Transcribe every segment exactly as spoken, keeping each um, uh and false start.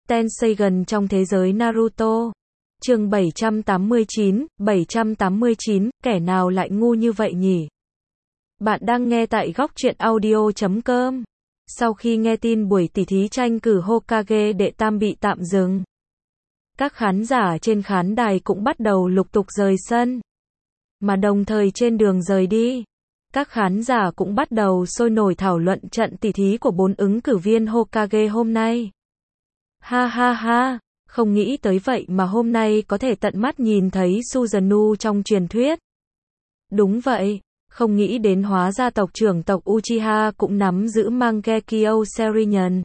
Tenseigan trong thế giới Naruto. Chương bảy trăm tám mươi chín, bảy trăm tám mươi chín, kẻ nào lại ngu như vậy nhỉ? Bạn đang nghe tại góc truyện audio chấm com. Sau khi nghe tin buổi tỉ thí tranh cử Hokage đệ tam bị tạm dừng, các khán giả trên khán đài cũng bắt đầu lục tục rời sân. Mà đồng thời trên đường rời đi, các khán giả cũng bắt đầu sôi nổi thảo luận trận tỉ thí của bốn ứng cử viên Hokage hôm nay. Ha ha ha, không nghĩ tới vậy mà hôm nay có thể tận mắt nhìn thấy Susanoo trong truyền thuyết. Đúng vậy, không nghĩ đến hóa ra tộc trưởng tộc Uchiha cũng nắm giữ Mangekyo Sharingan.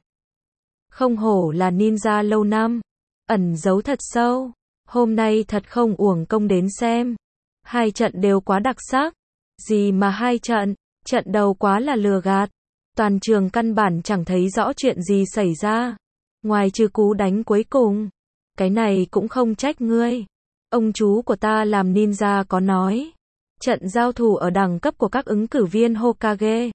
Không hổ là ninja lâu năm, ẩn giấu thật sâu. Hôm nay thật không uổng công đến xem. Hai trận đều quá đặc sắc. Gì mà hai trận, trận đầu quá là lừa gạt. Toàn trường căn bản chẳng thấy rõ chuyện gì xảy ra, ngoài trừ cú đánh cuối cùng. Cái này cũng không trách ngươi. Ông chú của ta làm ninja có nói, trận giao thủ ở đẳng cấp của các ứng cử viên Hokage,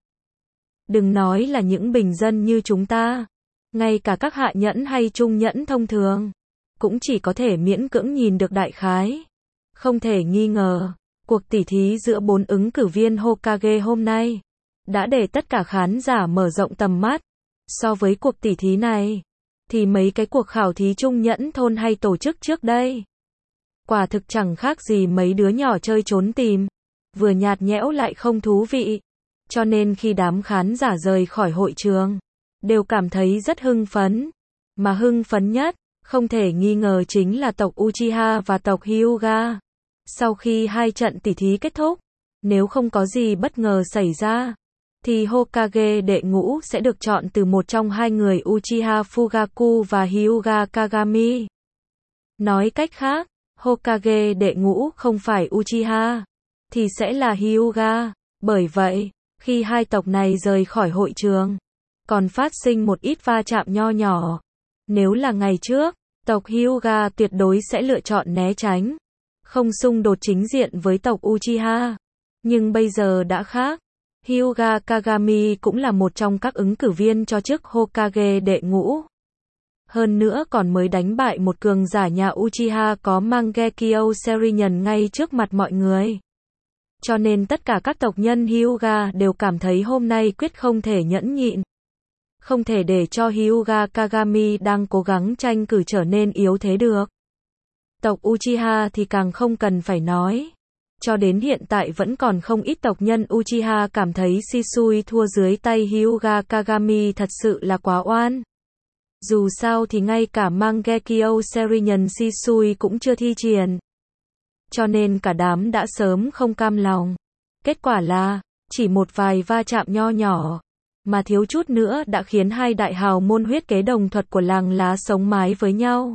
đừng nói là những bình dân như chúng ta, ngay cả các hạ nhẫn hay trung nhẫn thông thường, cũng chỉ có thể miễn cưỡng nhìn được đại khái. Không thể nghi ngờ, cuộc tỉ thí giữa bốn ứng cử viên Hokage hôm nay đã để tất cả khán giả mở rộng tầm mắt. So với cuộc tỉ thí này, thì mấy cái cuộc khảo thí trung nhẫn thôn hay tổ chức trước đây, quả thực chẳng khác gì mấy đứa nhỏ chơi trốn tìm, vừa nhạt nhẽo lại không thú vị. Cho nên khi đám khán giả rời khỏi hội trường, đều cảm thấy rất hưng phấn. Mà hưng phấn nhất, không thể nghi ngờ chính là tộc Uchiha và tộc Hyuga. Sau khi hai trận tỉ thí kết thúc, nếu không có gì bất ngờ xảy ra, thì Hokage đệ ngũ sẽ được chọn từ một trong hai người Uchiha Fugaku và Hyuga Kagami. Nói cách khác, Hokage đệ ngũ không phải Uchiha, thì sẽ là Hyuga. Bởi vậy, khi hai tộc này rời khỏi hội trường, còn phát sinh một ít va chạm nho nhỏ. Nếu là ngày trước, tộc Hyuga tuyệt đối sẽ lựa chọn né tránh, không xung đột chính diện với tộc Uchiha. Nhưng bây giờ đã khác. Hyuga Kagami cũng là một trong các ứng cử viên cho chức Hokage đệ ngũ. Hơn nữa còn mới đánh bại một cường giả nhà Uchiha có Mangekyo Sharingan ngay trước mặt mọi người. Cho nên tất cả các tộc nhân Hyuga đều cảm thấy hôm nay quyết không thể nhẫn nhịn. Không thể để cho Hyuga Kagami đang cố gắng tranh cử trở nên yếu thế được. Tộc Uchiha thì càng không cần phải nói. Cho đến hiện tại vẫn còn không ít tộc nhân Uchiha cảm thấy Shisui thua dưới tay Hyuga Kagami thật sự là quá oan. Dù sao thì ngay cả Mangekyo Sharingan Shisui cũng chưa thi triển. Cho nên cả đám đã sớm không cam lòng. Kết quả là, chỉ một vài va chạm nho nhỏ, mà thiếu chút nữa đã khiến hai đại hào môn huyết kế đồng thuật của làng lá sống mái với nhau.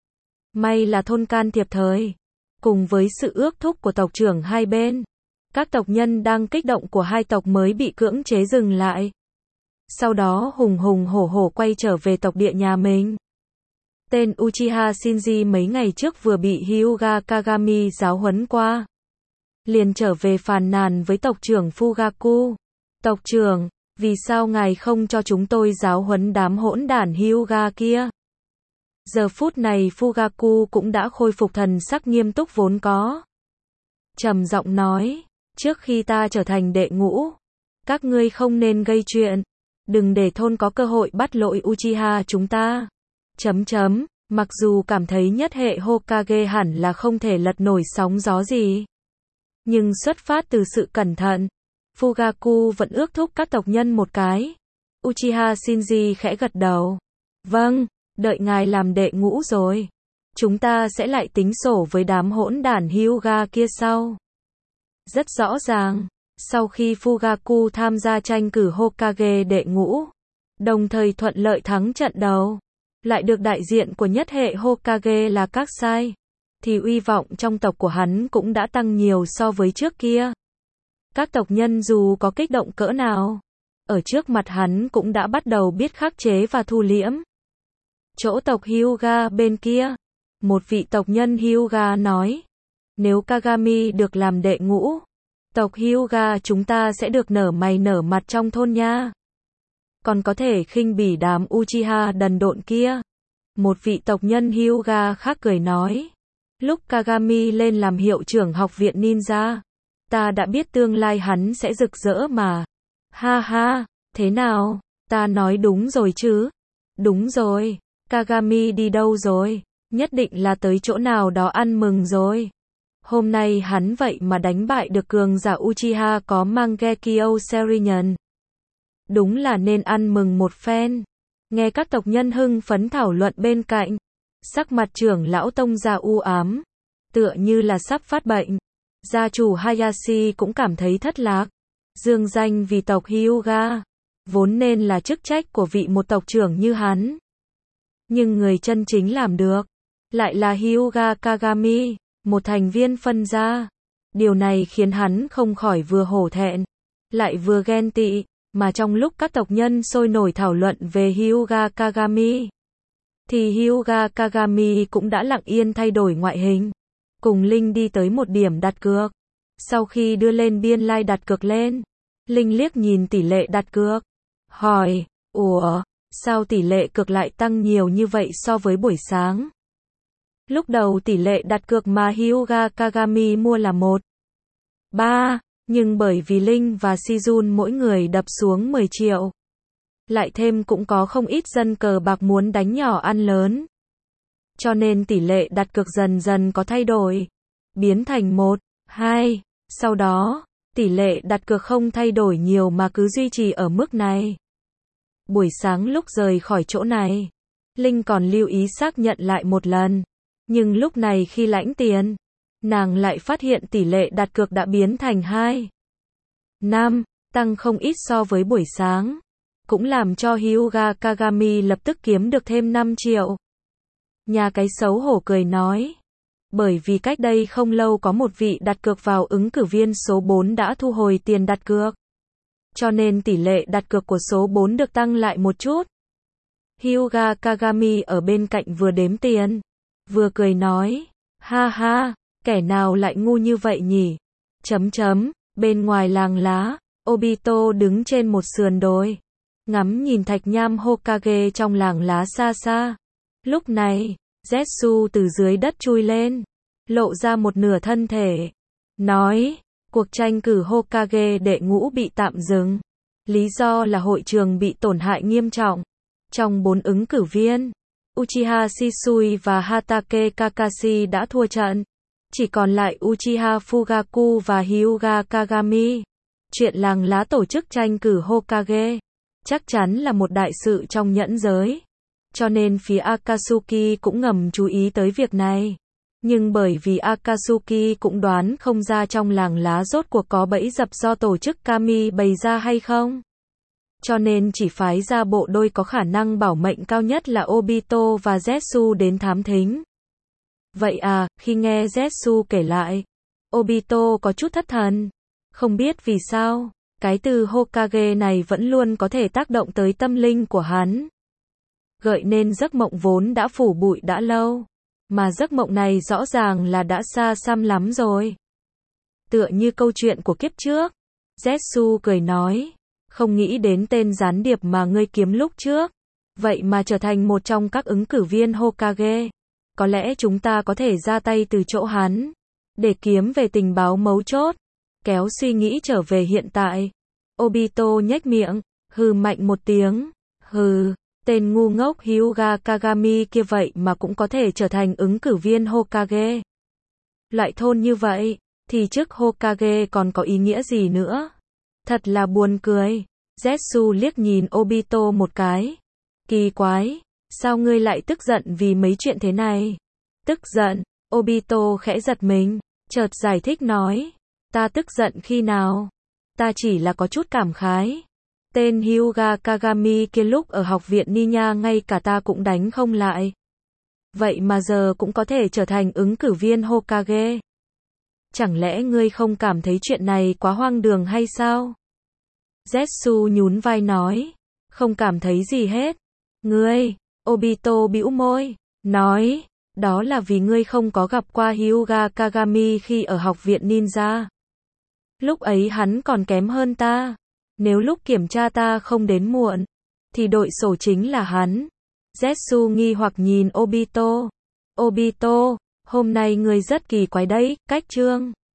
May là thôn can thiệp thời. Cùng với sự ước thúc của tộc trưởng hai bên, các tộc nhân đang kích động của hai tộc mới bị cưỡng chế dừng lại. Sau đó hùng hùng hổ hổ quay trở về tộc địa nhà mình. Tên Uchiha Shinji mấy ngày trước vừa bị Hyuga Kagami giáo huấn qua, liền trở về phàn nàn với tộc trưởng Fugaku. Tộc trưởng, vì sao ngài không cho chúng tôi giáo huấn đám hỗn đản Hyuga kia? Giờ phút này Fugaku cũng đã khôi phục thần sắc nghiêm túc vốn có. Trầm giọng nói, trước khi ta trở thành đệ ngũ, các ngươi không nên gây chuyện, đừng để thôn có cơ hội bắt lỗi Uchiha chúng ta. Chấm chấm, mặc dù cảm thấy nhất hệ Hokage hẳn là không thể lật nổi sóng gió gì, nhưng xuất phát từ sự cẩn thận, Fugaku vẫn ước thúc các tộc nhân một cái. Uchiha Shinji khẽ gật đầu. Vâng. Đợi ngài làm đệ ngũ rồi, chúng ta sẽ lại tính sổ với đám hỗn đản Hyuga kia sau. Rất rõ ràng, sau khi Fugaku tham gia tranh cử Hokage đệ ngũ, đồng thời thuận lợi thắng trận đầu, lại được đại diện của nhất hệ Hokage là Kaksai, thì uy vọng trong tộc của hắn cũng đã tăng nhiều so với trước kia. Các tộc nhân dù có kích động cỡ nào, ở trước mặt hắn cũng đã bắt đầu biết khắc chế và thu liễm. Chỗ tộc Hyuga bên kia, một vị tộc nhân Hyuga nói, nếu Kagami được làm đệ ngũ, tộc Hyuga chúng ta sẽ được nở mày nở mặt trong thôn nha. Còn có thể khinh bỉ đám Uchiha đần độn kia. Một vị tộc nhân Hyuga khác cười nói. Lúc Kagami lên làm hiệu trưởng học viện ninja, ta đã biết tương lai hắn sẽ rực rỡ mà. Ha ha, thế nào, ta nói đúng rồi chứ? Đúng rồi, Kagami đi đâu rồi? Nhất định là tới chỗ nào đó ăn mừng rồi. Hôm nay hắn vậy mà đánh bại được cường giả Uchiha có Mangekyo Sharingan. Đúng là nên ăn mừng một phen. Nghe các tộc nhân hưng phấn thảo luận bên cạnh, sắc mặt trưởng lão tông gia u ám, tựa như là sắp phát bệnh. Gia chủ Hayashi cũng cảm thấy thất lạc. Dương danh vì tộc Hyuga, vốn nên là chức trách của vị một tộc trưởng như hắn. Nhưng người chân chính làm được, lại là Hyuga Kagami, một thành viên phân gia. Điều này khiến hắn không khỏi vừa hổ thẹn, lại vừa ghen tị, mà trong lúc các tộc nhân sôi nổi thảo luận về Hyuga Kagami, thì Hyuga Kagami cũng đã lặng yên thay đổi ngoại hình, cùng Linh đi tới một điểm đặt cược. Sau khi đưa lên biên lai đặt cược lên, Linh liếc nhìn tỷ lệ đặt cược, hỏi, ủa, sao tỷ lệ cược lại tăng nhiều như vậy so với buổi sáng? Lúc đầu tỷ lệ đặt cược mà Hyuga Kagami mua là một ba, nhưng bởi vì Linh và Sijun mỗi người đập xuống mười triệu. Lại thêm cũng có không ít dân cờ bạc muốn đánh nhỏ ăn lớn. Cho nên tỷ lệ đặt cược dần dần có thay đổi, biến thành một, hai, sau đó, tỷ lệ đặt cược không thay đổi nhiều mà cứ duy trì ở mức này. Buổi sáng lúc rời khỏi chỗ này, Linh còn lưu ý xác nhận lại một lần. Nhưng lúc này khi lãnh tiền, nàng lại phát hiện tỷ lệ đặt cược đã biến thành hai, năm, tăng không ít so với buổi sáng. Cũng làm cho Hyuga Kagami lập tức kiếm được thêm năm triệu. Nhà cái xấu hổ cười nói. Bởi vì cách đây không lâu có một vị đặt cược vào ứng cử viên số bốn đã thu hồi tiền đặt cược. Cho nên tỷ lệ đặt cược của số bốn được tăng lại một chút. Hyuga Kagami ở bên cạnh vừa đếm tiền, vừa cười nói. Ha ha, kẻ nào lại ngu như vậy nhỉ? Chấm chấm, bên ngoài làng lá, Obito đứng trên một sườn đồi, ngắm nhìn thạch nham Hokage trong làng lá xa xa. Lúc này, Zetsu từ dưới đất chui lên, lộ ra một nửa thân thể. Nói, cuộc tranh cử Hokage đệ ngũ bị tạm dừng. Lý do là hội trường bị tổn hại nghiêm trọng. Trong bốn ứng cử viên, Uchiha Shisui và Hatake Kakashi đã thua trận. Chỉ còn lại Uchiha Fugaku và Hyuga Kagami. Chuyện làng lá tổ chức tranh cử Hokage chắc chắn là một đại sự trong nhẫn giới. Cho nên phía Akatsuki cũng ngầm chú ý tới việc này. Nhưng bởi vì Akatsuki cũng đoán không ra trong làng lá rốt cuộc có bẫy dập do tổ chức Kami bày ra hay không. Cho nên chỉ phái ra bộ đôi có khả năng bảo mệnh cao nhất là Obito và Zetsu đến thám thính. Vậy à, khi nghe Zetsu kể lại, Obito có chút thất thần. Không biết vì sao, cái từ Hokage này vẫn luôn có thể tác động tới tâm linh của hắn. Gợi nên giấc mộng vốn đã phủ bụi đã lâu. Mà giấc mộng này rõ ràng là đã xa xăm lắm rồi. Tựa như câu chuyện của kiếp trước. Zetsu cười nói. Không nghĩ đến tên gián điệp mà ngươi kiếm lúc trước. Vậy mà trở thành một trong các ứng cử viên Hokage. Có lẽ chúng ta có thể ra tay từ chỗ hắn. Để kiếm về tình báo mấu chốt. Kéo suy nghĩ trở về hiện tại. Obito nhếch miệng. Hừ mạnh một tiếng. Hừ. Tên ngu ngốc Hyuga Kagami kia vậy mà cũng có thể trở thành ứng cử viên Hokage. Loại thôn như vậy, thì chức Hokage còn có ý nghĩa gì nữa? Thật là buồn cười. Zetsu liếc nhìn Obito một cái. Kỳ quái, sao ngươi lại tức giận vì mấy chuyện thế này? Tức giận, Obito khẽ giật mình, chợt giải thích nói. Ta tức giận khi nào? Ta chỉ là có chút cảm khái. Tên Hyuga Kagami kia lúc ở học viện Ninja ngay cả ta cũng đánh không lại. Vậy mà giờ cũng có thể trở thành ứng cử viên Hokage. Chẳng lẽ ngươi không cảm thấy chuyện này quá hoang đường hay sao? Zetsu nhún vai nói. Không cảm thấy gì hết. Ngươi, Obito bĩu môi, nói, đó là vì ngươi không có gặp qua Hyuga Kagami khi ở học viện ninja. Lúc ấy hắn còn kém hơn ta. Nếu lúc kiểm tra ta không đến muộn, thì đội sổ chính là hắn. Zetsu nghi hoặc nhìn Obito. Obito, hôm nay ngươi rất kỳ quái đấy, cách chương.